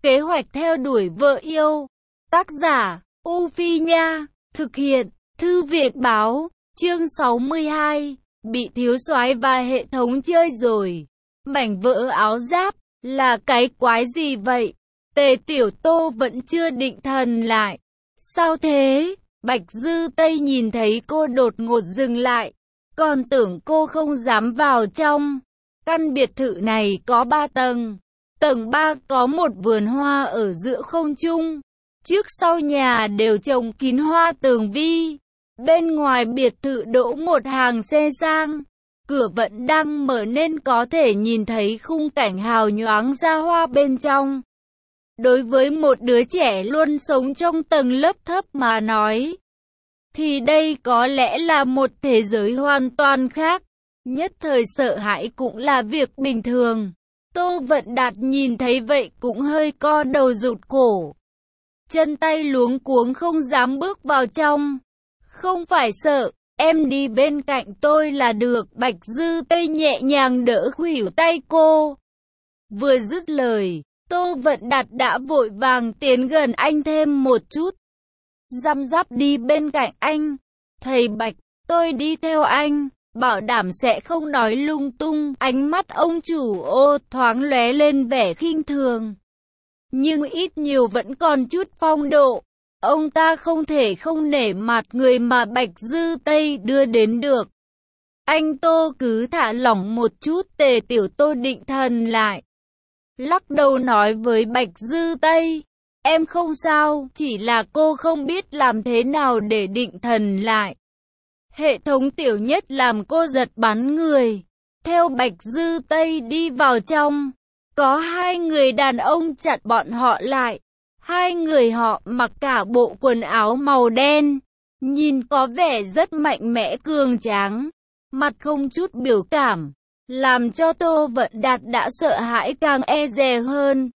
Kế hoạch theo đuổi vợ yêu. Tác giả, U Phi Nha. Thực hiện, Thư viện Báo. Chương 62. Bị thiếu soái và hệ thống chơi rồi. Mảnh vỡ áo giáp, là cái quái gì vậy? Tề Tiểu Tô vẫn chưa định thần lại. Sao thế? Bạch Dư Tây nhìn thấy cô đột ngột dừng lại. Còn tưởng cô không dám vào trong. Căn biệt thự này có 3 tầng. Tầng 3 có một vườn hoa ở giữa không trung. Trước sau nhà đều trồng kín hoa tường vi. Bên ngoài biệt thự đỗ một hàng xe sang. Cửa vẫn đang mở nên có thể nhìn thấy khung cảnh hào nhoáng ra hoa bên trong. Đối với một đứa trẻ luôn sống trong tầng lớp thấp mà nói, thì đây có lẽ là một thế giới hoàn toàn khác. Nhất thời sợ hãi cũng là việc bình thường. Tô Vận Đạt nhìn thấy vậy cũng hơi co đầu rụt cổ. Chân tay luống cuống không dám bước vào trong. Không phải sợ, em đi bên cạnh tôi là được. Bạch Dư Tây nhẹ nhàng đỡ khuỷu tay cô. Vừa dứt lời, Tô Vận Đạt đã vội vàng tiến gần anh thêm một chút. Răm rắp đi bên cạnh anh. Thầy Bạch, tôi đi theo anh, bảo đảm sẽ không nói lung tung. Ánh mắt ông chủ Ô thoáng lóe lên vẻ khinh thường, nhưng ít nhiều vẫn còn chút phong độ. Ông ta không thể không nể mặt người mà Bạch Dư Tây đưa đến được. Anh Tô cứ thả lỏng một chút. Tề Tiểu Tô định thần lại, lắc đầu nói với Bạch Dư Tây, em không sao, chỉ là cô không biết làm thế nào để định thần lại. Hệ thống tiểu nhất làm cô giật bắn người. Theo Bạch Dư Tây đi vào trong, có 2 người đàn ông chặn bọn họ lại. 2 người họ mặc cả bộ quần áo màu đen, nhìn có vẻ rất mạnh mẽ cường tráng, mặt không chút biểu cảm, làm cho Tô Vận Đạt đã sợ hãi càng e dè hơn.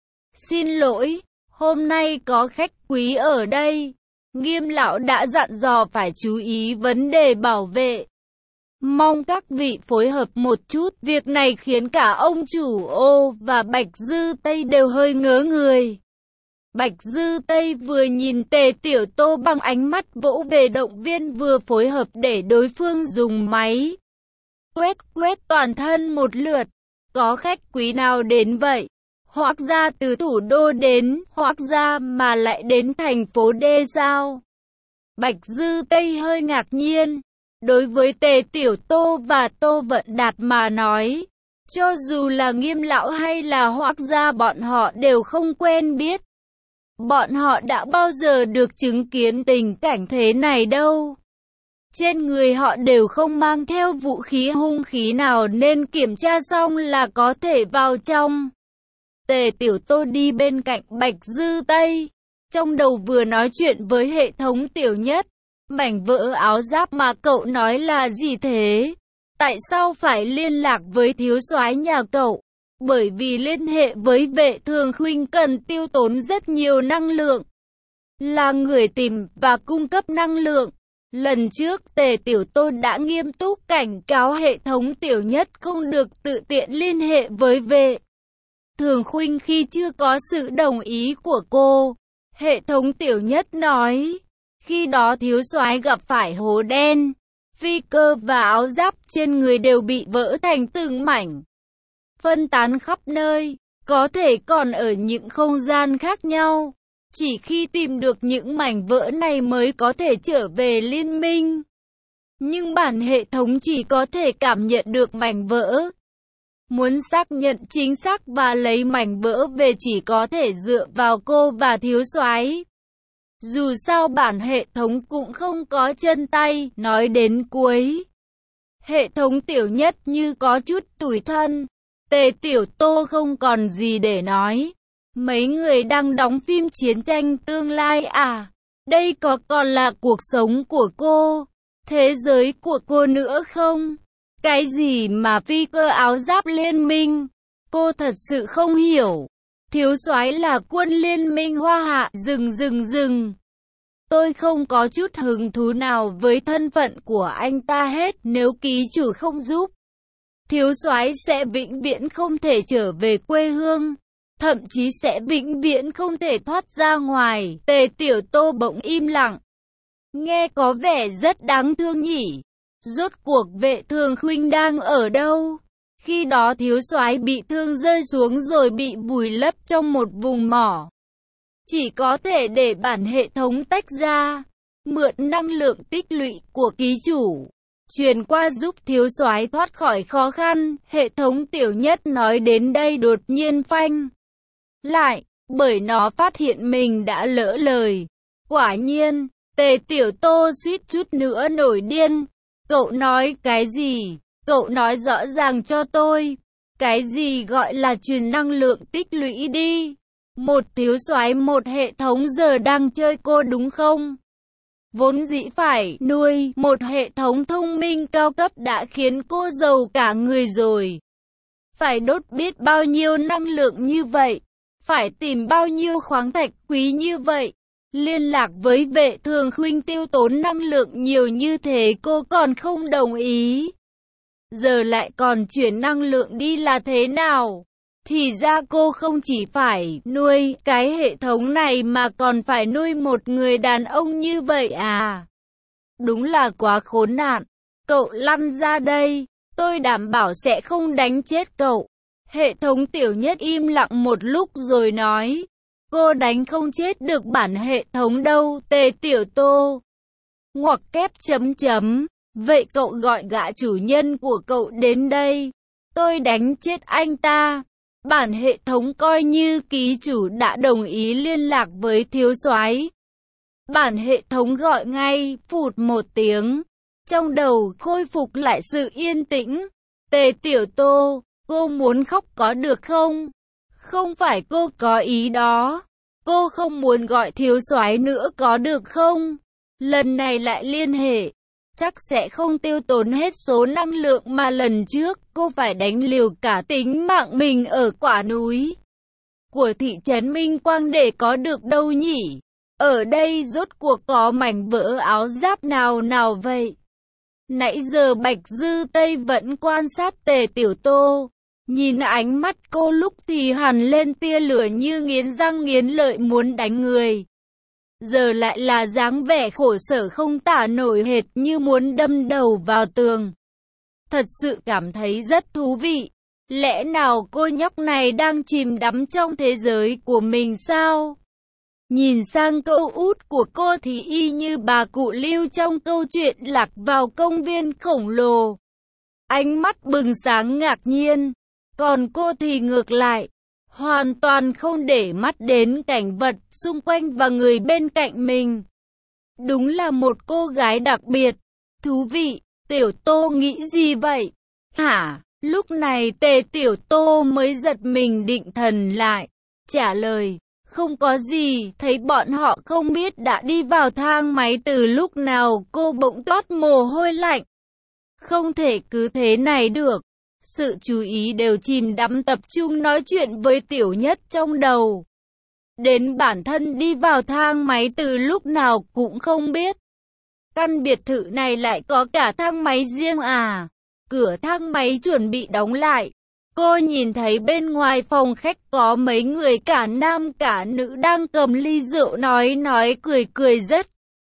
Xin lỗi, hôm nay có khách quý ở đây. Nghiêm lão đã dặn dò phải chú ý vấn đề bảo vệ. Mong các vị phối hợp một chút. Việc này khiến cả ông chủ Ô và Bạch Dư Tây đều hơi ngớ người. Bạch Dư Tây vừa nhìn Tề Tiểu Tô bằng ánh mắt vỗ về động viên, vừa phối hợp để đối phương dùng máy quét toàn thân một lượt. Có khách quý nào đến vậy? Hoác gia từ thủ đô đến, Hoác gia mà lại đến thành phố D sao? Bạch Dư Tây hơi ngạc nhiên. Đối với Tề Tiểu Tô và Tô Vận Đạt mà nói, cho dù là Nghiêm lão hay là Hoác gia bọn họ đều không quen biết. Bọn họ đã bao giờ được chứng kiến tình cảnh thế này đâu. Trên người họ đều không mang theo vũ khí hung khí nào nên kiểm tra xong là có thể vào trong. Tề Tiểu Tô đi bên cạnh Bạch Dư Tây, trong đầu vừa nói chuyện với hệ thống tiểu nhất. Mảnh vỡ áo giáp mà cậu nói là gì thế? Tại sao phải liên lạc với thiếu soái nhà cậu? Bởi vì liên hệ với Vệ Thường Khuynh cần tiêu tốn rất nhiều năng lượng. Là người tìm và cung cấp năng lượng. Lần trước Tề Tiểu Tô đã nghiêm túc cảnh cáo hệ thống tiểu nhất không được tự tiện liên hệ với Vệ Thường Khuynh khi chưa có sự đồng ý của cô. Hệ thống tiểu nhất nói, khi đó thiếu soái gặp phải hố đen, phi cơ và áo giáp trên người đều bị vỡ thành từng mảnh, phân tán khắp nơi, có thể còn ở những không gian khác nhau. Chỉ khi tìm được những mảnh vỡ này mới có thể trở về liên minh. Nhưng bản hệ thống chỉ có thể cảm nhận được mảnh vỡ. Muốn xác nhận chính xác và lấy mảnh vỡ về chỉ có thể dựa vào cô và thiếu soái. Dù sao bản hệ thống cũng không có chân tay. Nói đến cuối, hệ thống tiểu nhất như có chút tủi thân. Tề Tiểu Tô không còn gì để nói. Mấy người đang đóng phim chiến tranh tương lai à? Đây có còn là cuộc sống của cô, thế giới của cô nữa không? Cái gì mà phi cơ áo giáp liên minh? Cô thật sự không hiểu. Thiếu soái là quân liên minh Hoa Hạ. Dừng. Tôi không có chút hứng thú nào với thân phận của anh ta hết. Nếu ký chủ không giúp, thiếu soái sẽ vĩnh viễn không thể trở về quê hương. thậm chí sẽ vĩnh viễn không thể thoát ra ngoài. Tề Tiểu Tô bỗng im lặng. Nghe có vẻ rất đáng thương nhỉ. Rốt cuộc Vệ Thường Khuynh đang ở đâu? Khi đó thiếu soái bị thương rơi xuống rồi bị vùi lấp trong một vùng mỏ. Chỉ có thể để bản hệ thống tách ra, mượn năng lượng tích lũy của ký chủ, truyền qua giúp thiếu soái thoát khỏi khó khăn. Hệ thống Tiểu Nhất nói đến đây đột nhiên phanh lại, bởi nó phát hiện mình đã lỡ lời. Quả nhiên, Tề Tiểu Tô suýt chút nữa nổi điên. Cậu nói cái gì? Cậu nói rõ ràng cho tôi. Cái gì gọi là truyền năng lượng tích lũy đi? Một thiếu soái một hệ thống giờ đang chơi cô đúng không? Vốn dĩ phải nuôi một hệ thống thông minh cao cấp đã khiến cô giàu cả người rồi. Phải đốt biết bao nhiêu năng lượng như vậy. Phải tìm bao nhiêu khoáng thạch quý như vậy. Liên lạc với Vệ Thường Khuynh tiêu tốn năng lượng nhiều như thế cô còn không đồng ý. Giờ lại còn chuyển năng lượng đi là thế nào? Thì ra cô không chỉ phải nuôi cái hệ thống này mà còn phải nuôi một người đàn ông như vậy à? Đúng là quá khốn nạn. Cậu lăn ra đây, tôi đảm bảo sẽ không đánh chết cậu. Hệ thống Tiểu Nhất im lặng một lúc rồi nói. Cô đánh không chết được bản hệ thống đâu, Tề Tiểu Tô. Ngoặc kép chấm chấm. Vậy cậu gọi gã chủ nhân của cậu đến đây. Tôi đánh chết anh ta. Bản hệ thống coi như ký chủ đã đồng ý liên lạc với thiếu soái. Bản hệ thống gọi ngay, phụt một tiếng. Trong đầu khôi phục lại sự yên tĩnh. Tề Tiểu Tô, cô muốn khóc có được không? Không phải cô có ý đó. Cô không muốn gọi thiếu soái nữa có được không? Lần này lại liên hệ. Chắc sẽ không tiêu tốn hết số năng lượng mà lần trước cô phải đánh liều cả tính mạng mình ở quả núi của thị trấn Minh Quang để có được đâu nhỉ? Ở đây rốt cuộc có mảnh vỡ áo giáp nào nào vậy? Nãy giờ Bạch Dư Tây vẫn quan sát Tề Tiểu Tô. Nhìn ánh mắt cô lúc thì hằn lên tia lửa như nghiến răng nghiến lợi muốn đánh người. Giờ lại là dáng vẻ khổ sở không tả nổi hệt như muốn đâm đầu vào tường. Thật sự cảm thấy rất thú vị. Lẽ nào cô nhóc này đang chìm đắm trong thế giới của mình sao? Nhìn sang câu út của cô thì y như bà cụ Lưu trong câu chuyện Lạc vào công viên khổng lồ. Ánh mắt bừng sáng ngạc nhiên. Còn cô thì ngược lại. Hoàn toàn không để mắt đến cảnh vật xung quanh và người bên cạnh mình. Đúng là một cô gái đặc biệt. Thú vị, Tiểu Tô nghĩ gì vậy? Hả? Lúc này Tề Tiểu Tô mới giật mình định thần lại. Trả lời, không có gì, thấy bọn họ không biết đã đi vào thang máy từ lúc nào. Cô bỗng toát mồ hôi lạnh. Không thể cứ thế này được. Sự chú ý đều chìm đắm tập trung nói chuyện với Tiểu Nhất trong đầu. Đến bản thân đi vào thang máy từ lúc nào cũng không biết. Căn biệt thự này lại có cả thang máy riêng à? Cửa thang máy chuẩn bị đóng lại. Cô nhìn thấy bên ngoài phòng khách có mấy người cả nam cả nữ đang cầm ly rượu nói cười rất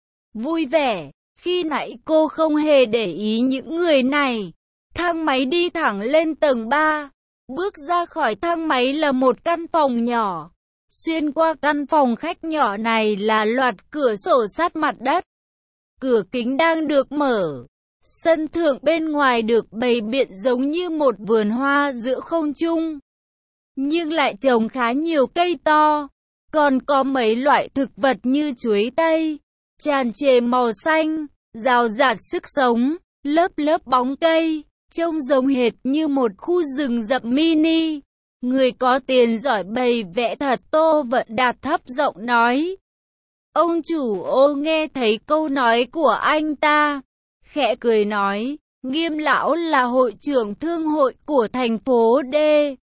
vui vẻ. Khi nãy cô không hề để ý những người này. Thang máy đi thẳng lên tầng 3. Bước ra khỏi thang máy là một căn phòng nhỏ. Xuyên qua căn phòng khách nhỏ này là loạt cửa sổ sát mặt đất. Cửa kính đang được mở. Sân thượng bên ngoài được bày biện giống như một vườn hoa giữa không trung. Nhưng lại trồng khá nhiều cây to. Còn có mấy loại thực vật như chuối tây, tràn trề màu xanh, rào rạt sức sống, lớp lớp bóng cây. Trông giống hệt như một khu rừng rậm mini. Người có tiền giỏi bày vẽ thật. Tô Vận Đạt thấp giọng nói. Ông chủ ô nghe thấy câu nói của anh ta, khẽ cười nói, Nghiêm lão là hội trưởng thương hội của thành phố D.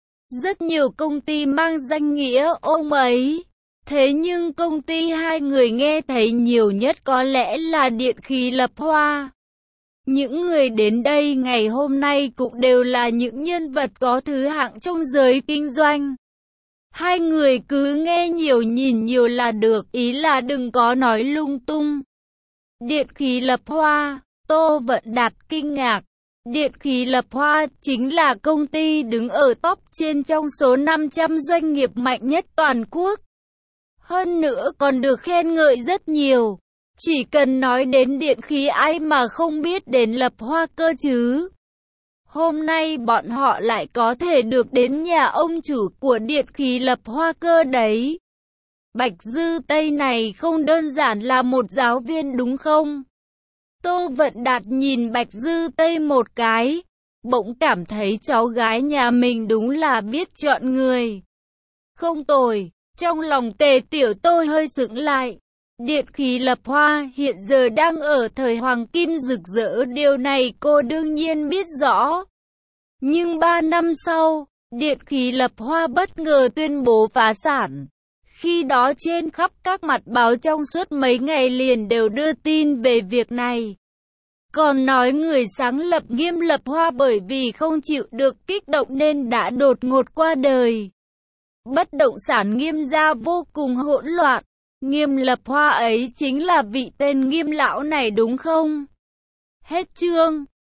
Rất nhiều công ty mang danh nghĩa ông ấy. Thế nhưng công ty hai người nghe thấy nhiều nhất có lẽ là Điện Khí Lập Hoa. Những người đến đây ngày hôm nay cũng đều là những nhân vật có thứ hạng trong giới kinh doanh. Hai người cứ nghe nhiều nhìn nhiều là được, ý là đừng có nói lung tung. Điện khí Lập Hoa, Tô Vận Đạt kinh ngạc. Điện khí Lập Hoa chính là công ty đứng ở top trên trong số 500 doanh nghiệp mạnh nhất toàn quốc. Hơn nữa còn được khen ngợi rất nhiều. Chỉ cần nói đến điện khí ai mà không biết đến Lập Hoa cơ chứ. Hôm nay bọn họ lại có thể được đến nhà ông chủ của điện khí Lập Hoa cơ đấy. Bạch Dư Tây này không đơn giản là một giáo viên đúng không? Tô Vận Đạt nhìn Bạch Dư Tây một cái, bỗng cảm thấy cháu gái nhà mình đúng là biết chọn người. Không tồi, trong lòng Tề Tiểu Tôi hơi sững lại. Điện khí Lập Hoa hiện giờ đang ở thời hoàng kim rực rỡ, điều này cô đương nhiên biết rõ. Nhưng 3 năm sau, điện khí Lập Hoa bất ngờ tuyên bố phá sản. Khi đó trên khắp các mặt báo trong suốt mấy ngày liền đều đưa tin về việc này. Còn nói người sáng lập Nghiêm Lập Hoa bởi vì không chịu được kích động nên đã đột ngột qua đời. Bất động sản Nghiêm gia vô cùng hỗn loạn. Nghiêm Lập Hoa ấy chính là vị tên Nghiêm lão này đúng không? Hết chương.